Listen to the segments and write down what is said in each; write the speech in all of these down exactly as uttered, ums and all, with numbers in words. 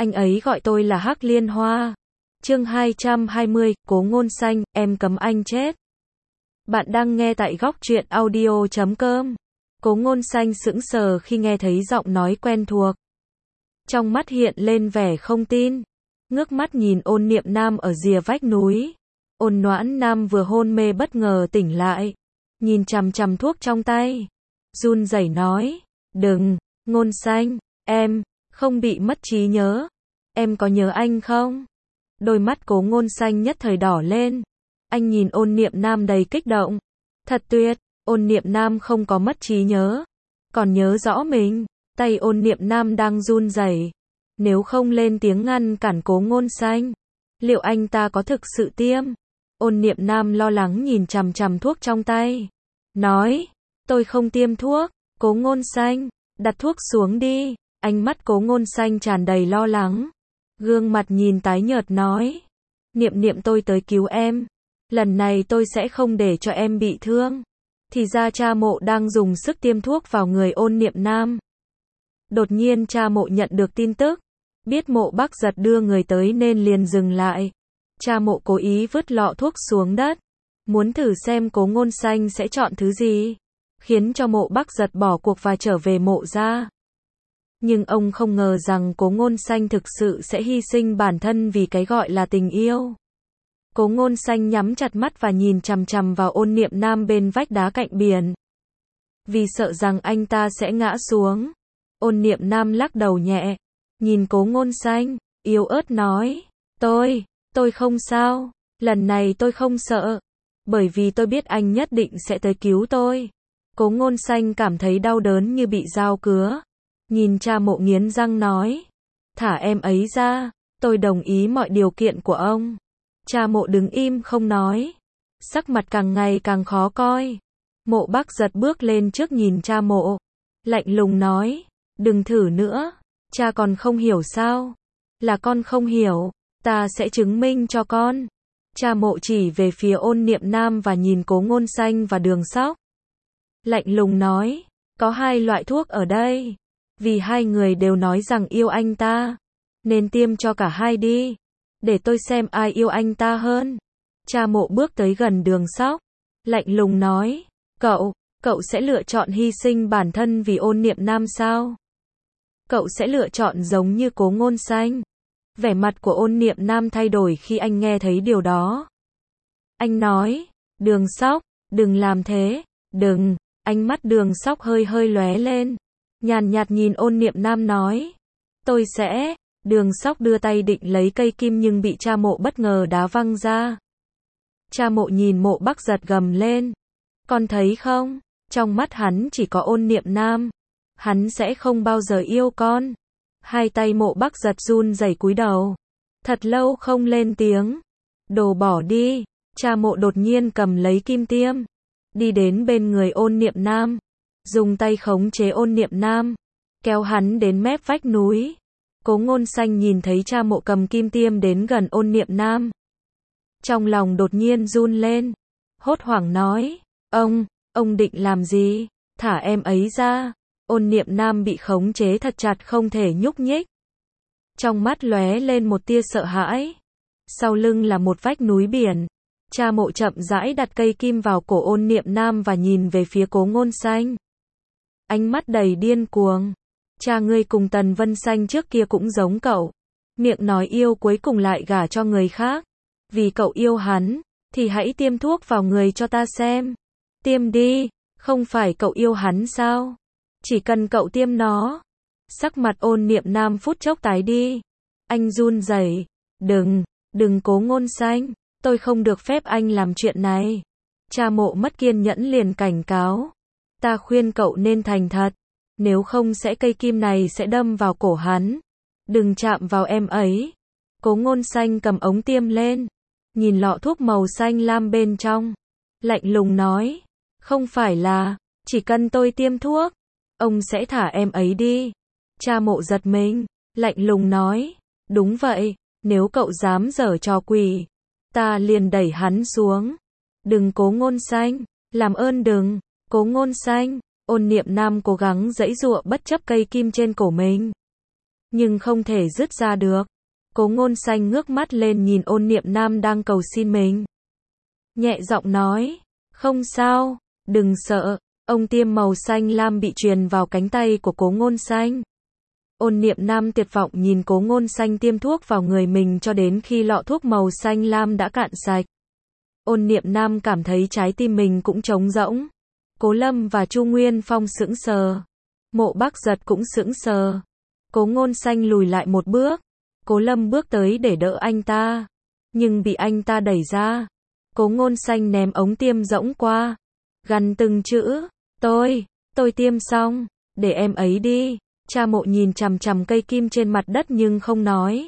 Anh ấy gọi tôi là Hắc Liên Hoa. Chương hai trăm hai mươi, Cố Ngôn Xanh, em cấm anh chết. Bạn đang nghe tại góc truyện audio chấm com. Cố Ngôn Xanh sững sờ khi nghe thấy giọng nói quen thuộc. Trong mắt hiện lên vẻ không tin. Ngước mắt nhìn Ôn Niệm Nam ở rìa vách núi. Ôn Noãn Nam vừa hôn mê bất ngờ tỉnh lại. Nhìn chằm chằm thuốc trong tay. Run rẩy nói, đừng, Ngôn Xanh, em, không bị mất trí nhớ. Em có nhớ anh không? Đôi mắt Cố Ngôn Xanh nhất thời đỏ lên. Anh nhìn Ôn Niệm Nam đầy kích động. Thật tuyệt, Ôn Niệm Nam không có mất trí nhớ. Còn nhớ rõ mình. Tay Ôn Niệm Nam đang run rẩy. Nếu không lên tiếng ngăn cản Cố Ngôn Xanh, liệu anh ta có thực sự tiêm? Ôn Niệm Nam lo lắng nhìn chằm chằm thuốc trong tay. Nói, tôi không tiêm thuốc. Cố Ngôn Xanh, đặt thuốc xuống đi. Ánh mắt Cố Ngôn Xanh tràn đầy lo lắng. Gương mặt nhìn tái nhợt nói. Niệm Niệm tôi tới cứu em. Lần này tôi sẽ không để cho em bị thương. Thì ra cha mộ đang dùng sức tiêm thuốc vào người Ôn Niệm Nam. Đột nhiên cha mộ nhận được tin tức. Biết Mộ Bắc Giật đưa người tới nên liền dừng lại. Cha mộ cố ý vứt lọ thuốc xuống đất. Muốn thử xem Cố Ngôn Xanh sẽ chọn thứ gì. Khiến cho Mộ Bắc Giật bỏ cuộc và trở về mộ ra. Nhưng ông không ngờ rằng Cố Ngôn Xanh thực sự sẽ hy sinh bản thân vì cái gọi là tình yêu. Cố Ngôn Xanh nhắm chặt mắt và nhìn chằm chằm vào Ôn Niệm Nam bên vách đá cạnh biển. Vì sợ rằng anh ta sẽ ngã xuống. Ôn Niệm Nam lắc đầu nhẹ. Nhìn Cố Ngôn Xanh, yếu ớt nói. Tôi, tôi không sao. Lần này tôi không sợ. Bởi vì tôi biết anh nhất định sẽ tới cứu tôi. Cố Ngôn Xanh cảm thấy đau đớn như bị dao cứa. Nhìn cha mộ nghiến răng nói. Thả em ấy ra. Tôi đồng ý mọi điều kiện của ông. Cha mộ đứng im không nói. Sắc mặt càng ngày càng khó coi. Mộ Bắc Giật bước lên trước nhìn cha mộ. Lạnh lùng nói. Đừng thử nữa. Cha còn không hiểu sao? Là con không hiểu. Ta sẽ chứng minh cho con. Cha mộ chỉ về phía Ôn Niệm Nam và nhìn Cố Ngôn Xanh và Đường Sóc. Lạnh lùng nói. Có hai loại thuốc ở đây. Vì hai người đều nói rằng yêu anh ta. Nên tiêm cho cả hai đi. Để tôi xem ai yêu anh ta hơn. Cha mộ bước tới gần Đường Sóc. Lạnh lùng nói. Cậu, cậu sẽ lựa chọn hy sinh bản thân vì Ôn Niệm Nam sao? Cậu sẽ lựa chọn giống như Cố Ngôn Xanh. Vẻ mặt của Ôn Niệm Nam thay đổi khi anh nghe thấy điều đó. Anh nói. Đường Sóc, đừng làm thế. Đừng. Ánh mắt Đường Sóc hơi hơi lóe lên. Nhàn nhạt nhìn Ôn Niệm Nam nói. Tôi sẽ. Đường Sóc đưa tay định lấy cây kim nhưng bị cha mộ bất ngờ đá văng ra. Cha mộ nhìn Mộ Bắc Giật gầm lên. Con thấy không? Trong mắt hắn chỉ có Ôn Niệm Nam. Hắn sẽ không bao giờ yêu con. Hai tay Mộ Bắc Giật run rẩy cúi đầu. Thật lâu không lên tiếng. Đồ bỏ đi. Cha mộ đột nhiên cầm lấy kim tiêm. Đi đến bên người Ôn Niệm Nam. Dùng tay khống chế Ôn Niệm Nam. Kéo hắn đến mép vách núi. Cố Ngôn Xanh nhìn thấy cha mộ cầm kim tiêm đến gần Ôn Niệm Nam. Trong lòng đột nhiên run lên. Hốt hoảng nói. Ông, ông định làm gì? Thả em ấy ra. Ôn Niệm Nam bị khống chế thật chặt không thể nhúc nhích. Trong mắt lóe lên một tia sợ hãi. Sau lưng là một vách núi biển. Cha mộ chậm rãi đặt cây kim vào cổ Ôn Niệm Nam và nhìn về phía Cố Ngôn Xanh. Ánh mắt đầy điên cuồng. Cha ngươi cùng Tần Vân Xanh trước kia cũng giống cậu. Miệng nói yêu cuối cùng lại gả cho người khác. Vì cậu yêu hắn, thì hãy tiêm thuốc vào người cho ta xem. Tiêm đi, không phải cậu yêu hắn sao? Chỉ cần cậu tiêm nó. Sắc mặt Ôn Niệm Nam phút chốc tái đi. Anh run rẩy. Đừng, đừng Cố Ngôn Xanh. Tôi không được phép anh làm chuyện này. Cha mộ mất kiên nhẫn liền cảnh cáo. Ta khuyên cậu nên thành thật. Nếu không sẽ cây kim này sẽ đâm vào cổ hắn. Đừng chạm vào em ấy. Cố Ngôn Xanh cầm ống tiêm lên. Nhìn lọ thuốc màu xanh lam bên trong. Lạnh lùng nói. Không phải là, chỉ cần tôi tiêm thuốc, ông sẽ thả em ấy đi. Cha mộ giật mình. Lạnh lùng nói. Đúng vậy, nếu cậu dám giở trò quỷ, ta liền đẩy hắn xuống. Đừng Cố Ngôn Xanh. Làm ơn đừng. Cố Ngôn Xanh. Ôn Niệm Nam cố gắng giãy giụa bất chấp cây kim trên cổ mình. nhưng không thể dứt ra được. Cố Ngôn Xanh ngước mắt lên nhìn Ôn Niệm Nam đang cầu xin mình. Nhẹ giọng nói, không sao, đừng sợ. Ông tiêm màu xanh lam bị truyền vào cánh tay của Cố Ngôn Xanh. Ôn Niệm Nam tuyệt vọng nhìn Cố Ngôn Xanh tiêm thuốc vào người mình cho đến khi lọ thuốc màu xanh lam đã cạn sạch. Ôn Niệm Nam cảm thấy trái tim mình cũng trống rỗng. Cố Lâm và Chu Nguyên Phong sững sờ. Mộ Bắc Giật cũng sững sờ. Cố Ngôn Xanh lùi lại một bước. Cố Lâm bước tới để đỡ anh ta, nhưng bị anh ta đẩy ra. Cố Ngôn Xanh ném ống tiêm rỗng qua, gằn từng chữ, tôi, tôi tiêm xong, để em ấy đi. Cha Mộ nhìn chằm chằm cây kim trên mặt đất nhưng không nói.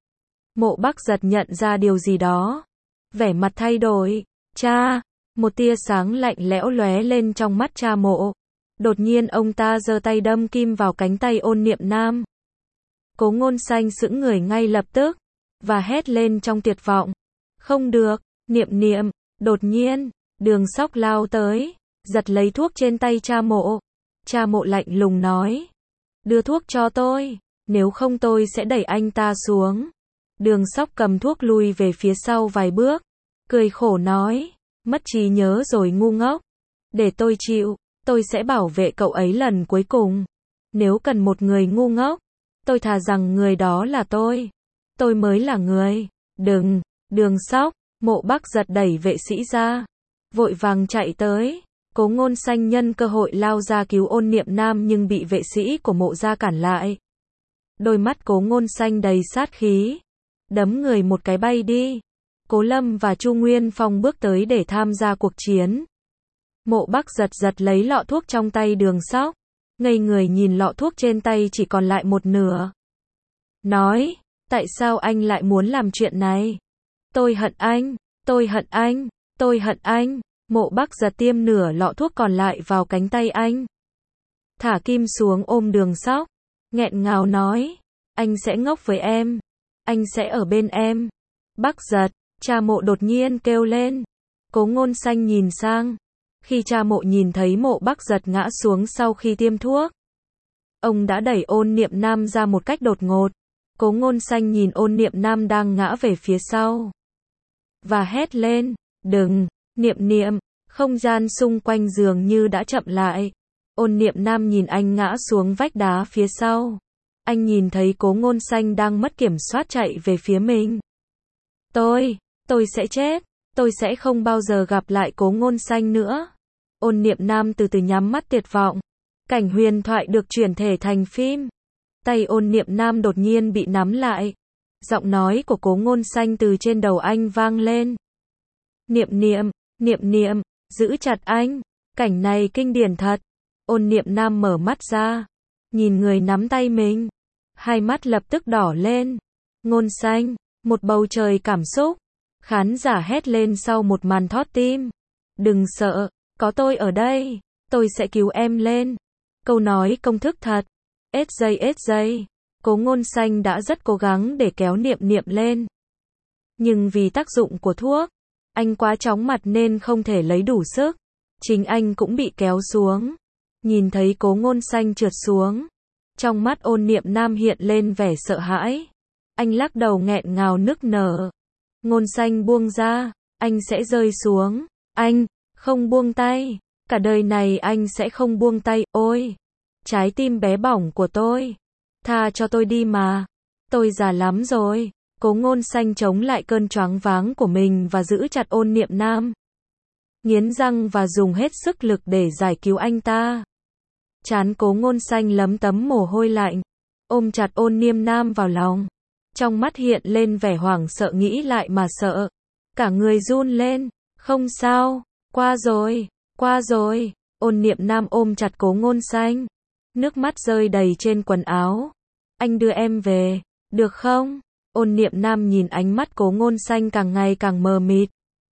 Mộ Bắc Giật nhận ra điều gì đó, vẻ mặt thay đổi. Cha, một tia sáng lạnh lẽo lóe lên trong mắt Cha Mộ. Đột nhiên ông ta giơ tay đâm kim vào cánh tay Ôn Niệm Nam. Cố Ngôn Xanh sững người ngay lập tức, và hét lên trong tuyệt vọng. Không được, Niệm Niệm. Đột nhiên, Đường Sóc lao tới, giật lấy thuốc trên tay Cha Mộ. Cha Mộ lạnh lùng nói, đưa thuốc cho tôi, nếu không tôi sẽ đẩy anh ta xuống. Đường Sóc cầm thuốc lui về phía sau vài bước, cười khổ nói, mất trí nhớ rồi ngu ngốc. Để tôi chịu, tôi sẽ bảo vệ cậu ấy lần cuối cùng. Nếu cần một người ngu ngốc, tôi thà rằng người đó là tôi. Tôi mới là người. Đừng, Đường Sóc. Mộ Bắc Giật đẩy vệ sĩ ra, vội vàng chạy tới. Cố Ngôn Xanh nhân cơ hội lao ra cứu Ôn Niệm Nam nhưng bị vệ sĩ của Mộ gia cản lại. Đôi mắt Cố Ngôn Xanh đầy sát khí, đấm người một cái bay đi. Cố Lâm và Chu Nguyên Phong bước tới để tham gia cuộc chiến. Mộ Bắc Giật giật lấy lọ thuốc trong tay Đường Sóc, ngây người nhìn lọ thuốc trên tay chỉ còn lại một nửa. Nói, tại sao anh lại muốn làm chuyện này? Tôi hận anh, tôi hận anh, tôi hận anh. Mộ Bắc Giật tiêm nửa lọ thuốc còn lại vào cánh tay anh. Thả kim xuống ôm Đường Sóc, nghẹn ngào nói, anh sẽ ngốc với em, anh sẽ ở bên em. Bắc Giật, Cha Mộ đột nhiên kêu lên. Cố Ngôn Xanh nhìn sang. Khi Cha Mộ nhìn thấy Mộ Bắc Giật ngã xuống sau khi tiêm thuốc, ông đã đẩy Ôn Niệm Nam ra một cách đột ngột. Cố Ngôn Xanh nhìn Ôn Niệm Nam đang ngã về phía sau, và hét lên, đừng, Niệm Niệm. Không gian xung quanh dường như đã chậm lại. Ôn Niệm Nam nhìn anh ngã xuống vách đá phía sau. Anh nhìn thấy Cố Ngôn Xanh đang mất kiểm soát chạy về phía mình. Tôi, tôi sẽ chết, tôi sẽ không bao giờ gặp lại Cố Ngôn Xanh nữa. Ôn Niệm Nam từ từ nhắm mắt tuyệt vọng. Cảnh huyền thoại được chuyển thể thành phim. Tay Ôn Niệm Nam đột nhiên bị nắm lại. Giọng nói của Cố Ngôn Xanh từ trên đầu anh vang lên. Niệm Niệm, Niệm Niệm, giữ chặt anh. Cảnh này kinh điển thật. Ôn Niệm Nam mở mắt ra, nhìn người nắm tay mình. Hai mắt lập tức đỏ lên. Ngôn Xanh, một bầu trời cảm xúc. Khán giả hét lên sau một màn thót tim. Đừng sợ, có tôi ở đây, tôi sẽ cứu em lên. Câu nói công thức thật. ét giây ét giây. Cố Ngôn Xanh đã rất cố gắng để kéo Niệm Niệm lên. Nhưng vì tác dụng của thuốc, anh quá chóng mặt nên không thể lấy đủ sức. Chính anh cũng bị kéo xuống. Nhìn thấy Cố Ngôn Xanh trượt xuống, trong mắt Ôn Niệm Nam hiện lên vẻ sợ hãi. Anh lắc đầu nghẹn ngào nức nở. Ngôn Xanh buông ra, anh sẽ rơi xuống. Anh, không buông tay. Cả đời này anh sẽ không buông tay. Ôi, trái tim bé bỏng của tôi. Tha cho tôi đi mà. Tôi già lắm rồi. Cố Ngôn Xanh chống lại cơn choáng váng của mình và giữ chặt Ôn Niệm Nam. Nghiến răng và dùng hết sức lực để giải cứu anh ta. Trán Cố Ngôn Xanh lấm tấm mồ hôi lạnh. Ôm chặt Ôn Niệm Nam vào lòng. Trong mắt hiện lên vẻ hoảng sợ, nghĩ lại mà sợ. Cả người run lên. Không sao, qua rồi, qua rồi. Ôn Niệm Nam ôm chặt Cố Ngôn Xanh. Nước mắt rơi đầy trên quần áo. Anh đưa em về, được không? Ôn Niệm Nam nhìn ánh mắt Cố Ngôn Xanh càng ngày càng mờ mịt.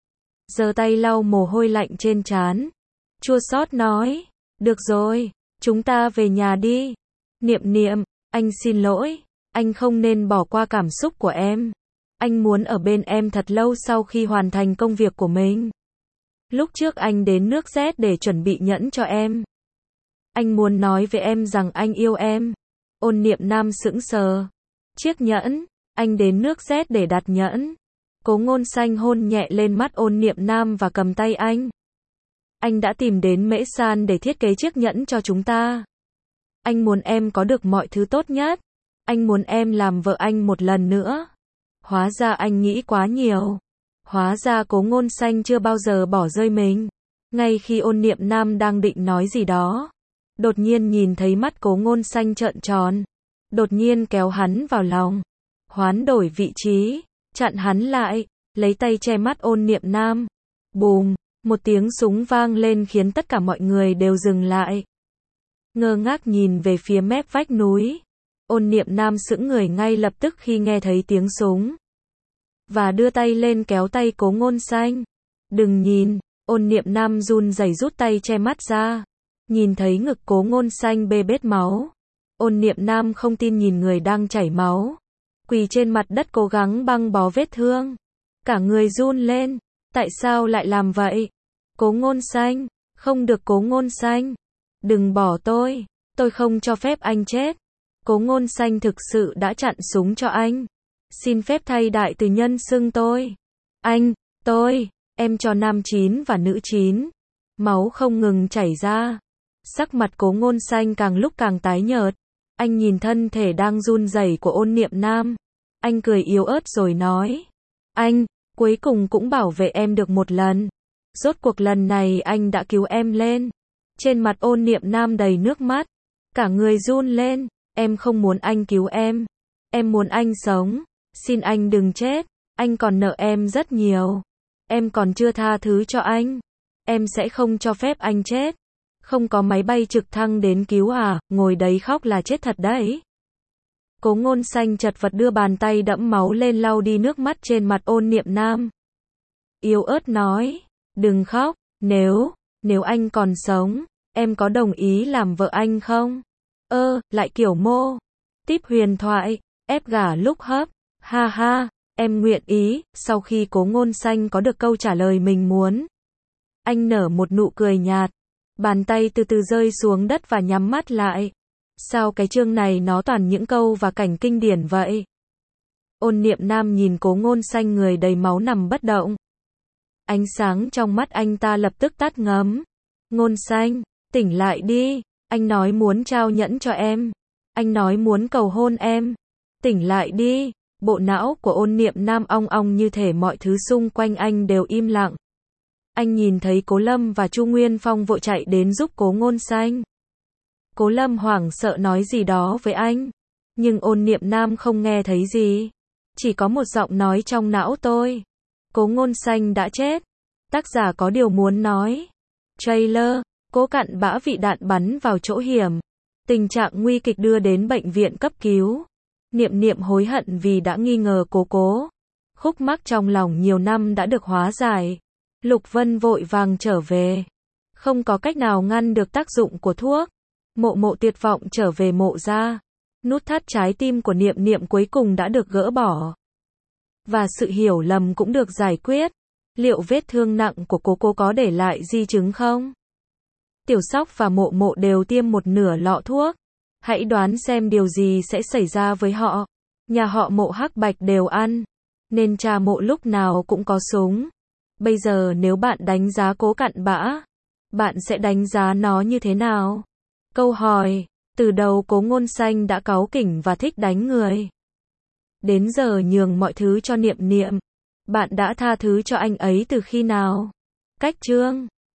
Giơ tay lau mồ hôi lạnh trên trán. Chua xót nói, được rồi, chúng ta về nhà đi. Niệm Niệm, anh xin lỗi, anh không nên bỏ qua cảm xúc của em. Anh muốn ở bên em thật lâu sau khi hoàn thành công việc của mình. Lúc trước anh đến nước Z để chuẩn bị nhẫn cho em. Anh muốn nói với em rằng anh yêu em. Ôn Niệm Nam sững sờ. Chiếc nhẫn, anh đến nước Z để đặt nhẫn. Cố Ngôn Xanh hôn nhẹ lên mắt Ôn Niệm Nam và cầm tay anh. Anh đã tìm đến Mễ San để thiết kế chiếc nhẫn cho chúng ta. Anh muốn em có được mọi thứ tốt nhất. Anh muốn em làm vợ anh một lần nữa. Hóa ra anh nghĩ quá nhiều. Hóa ra Cố Ngôn Xanh chưa bao giờ bỏ rơi mình. Ngay khi Ôn Niệm Nam đang định nói gì đó, đột nhiên nhìn thấy mắt Cố Ngôn Xanh trợn tròn. Đột nhiên kéo hắn vào lòng. Hoán đổi vị trí, chặn hắn lại, lấy tay che mắt Ôn Niệm Nam. Bùm, một tiếng súng vang lên khiến tất cả mọi người đều dừng lại. Ngơ ngác nhìn về phía mép vách núi. Ôn Niệm Nam sững người ngay lập tức khi nghe thấy tiếng súng. Và đưa tay lên kéo tay Cố Ngôn Xanh. Đừng nhìn, Ôn Niệm Nam run rẩy rút tay che mắt ra. Nhìn thấy ngực Cố Ngôn Xanh bê bết máu. Ôn Niệm Nam không tin nhìn người đang chảy máu. Quỳ trên mặt đất cố gắng băng bó vết thương. Cả người run lên. Tại sao lại làm vậy? Cố Ngôn Xanh, không được Cố Ngôn Xanh. Đừng bỏ tôi, tôi không cho phép anh chết. Cố Ngôn Xanh thực sự đã chặn súng cho anh. Xin phép thay đại từ nhân xưng tôi. Anh, tôi, em cho nam chín và nữ chín. Máu không ngừng chảy ra. Sắc mặt Cố Ngôn Xanh càng lúc càng tái nhợt. Anh nhìn thân thể đang run rẩy của Ôn Niệm Nam. Anh cười yếu ớt rồi nói. Anh, cuối cùng cũng bảo vệ em được một lần. Rốt cuộc lần này anh đã cứu em lên. Trên mặt Ôn Niệm Nam đầy nước mắt. Cả người run lên. Em không muốn anh cứu em. Em muốn anh sống. Xin anh đừng chết. Anh còn nợ em rất nhiều. Em còn chưa tha thứ cho anh. Em sẽ không cho phép anh chết. Không có máy bay trực thăng đến cứu à, ngồi đấy khóc là chết thật đấy. Cố Ngôn Xanh chật vật đưa bàn tay đẫm máu lên lau đi nước mắt trên mặt Ôn Niệm Nam. Yếu ớt nói, đừng khóc, nếu, nếu anh còn sống, em có đồng ý làm vợ anh không? Ơ, lại kiểu mô. Tiếp huyền thoại, ép gả lúc hấp, ha ha, em nguyện ý. Sau khi Cố Ngôn Xanh có được câu trả lời mình muốn, anh nở một nụ cười nhạt. Bàn tay từ từ rơi xuống đất và nhắm mắt lại. Sao cái chương này nó toàn những câu và cảnh kinh điển vậy? Ôn Niệm Nam nhìn Cố Ngôn Xanh người đầy máu nằm bất động. Ánh sáng trong mắt anh ta lập tức tắt ngấm. Ngôn Xanh, tỉnh lại đi. Anh nói muốn trao nhẫn cho em. Anh nói muốn cầu hôn em. Tỉnh lại đi. Bộ não của Ôn Niệm Nam ong ong như thể mọi thứ xung quanh anh đều im lặng. Anh nhìn thấy Cố Lâm và Chu Nguyên Phong vội chạy đến giúp Cố Ngôn Xanh. Cố Lâm hoảng sợ nói gì đó với anh. Nhưng Ôn Niệm Nam không nghe thấy gì. Chỉ có một giọng nói trong não tôi. Cố Ngôn Xanh đã chết. Tác giả có điều muốn nói. Trailer, Cố cặn bã bị đạn bắn vào chỗ hiểm. Tình trạng nguy kịch đưa đến bệnh viện cấp cứu. Niệm Niệm hối hận vì đã nghi ngờ Cố Cố. Khúc mắc trong lòng nhiều năm đã được hóa giải. Lục Vân vội vàng trở về. Không có cách nào ngăn được tác dụng của thuốc. Mộ Mộ tuyệt vọng trở về Mộ gia. Nút thắt trái tim của Niệm Niệm cuối cùng đã được gỡ bỏ. Và sự hiểu lầm cũng được giải quyết. Liệu vết thương nặng của Cố Cố có để lại di chứng không? Tiểu Sóc và Mộ Mộ đều tiêm một nửa lọ thuốc. Hãy đoán xem điều gì sẽ xảy ra với họ. Nhà họ Mộ hắc bạch đều ăn. Nên cha Mộ lúc nào cũng có súng. Bây giờ nếu bạn đánh giá Cố cặn bã, bạn sẽ đánh giá nó như thế nào? Câu hỏi, từ đầu Cố Ngôn Xanh đã cáu kỉnh và thích đánh người. Đến giờ nhường mọi thứ cho Niệm Niệm. Bạn đã tha thứ cho anh ấy từ khi nào? Cách chương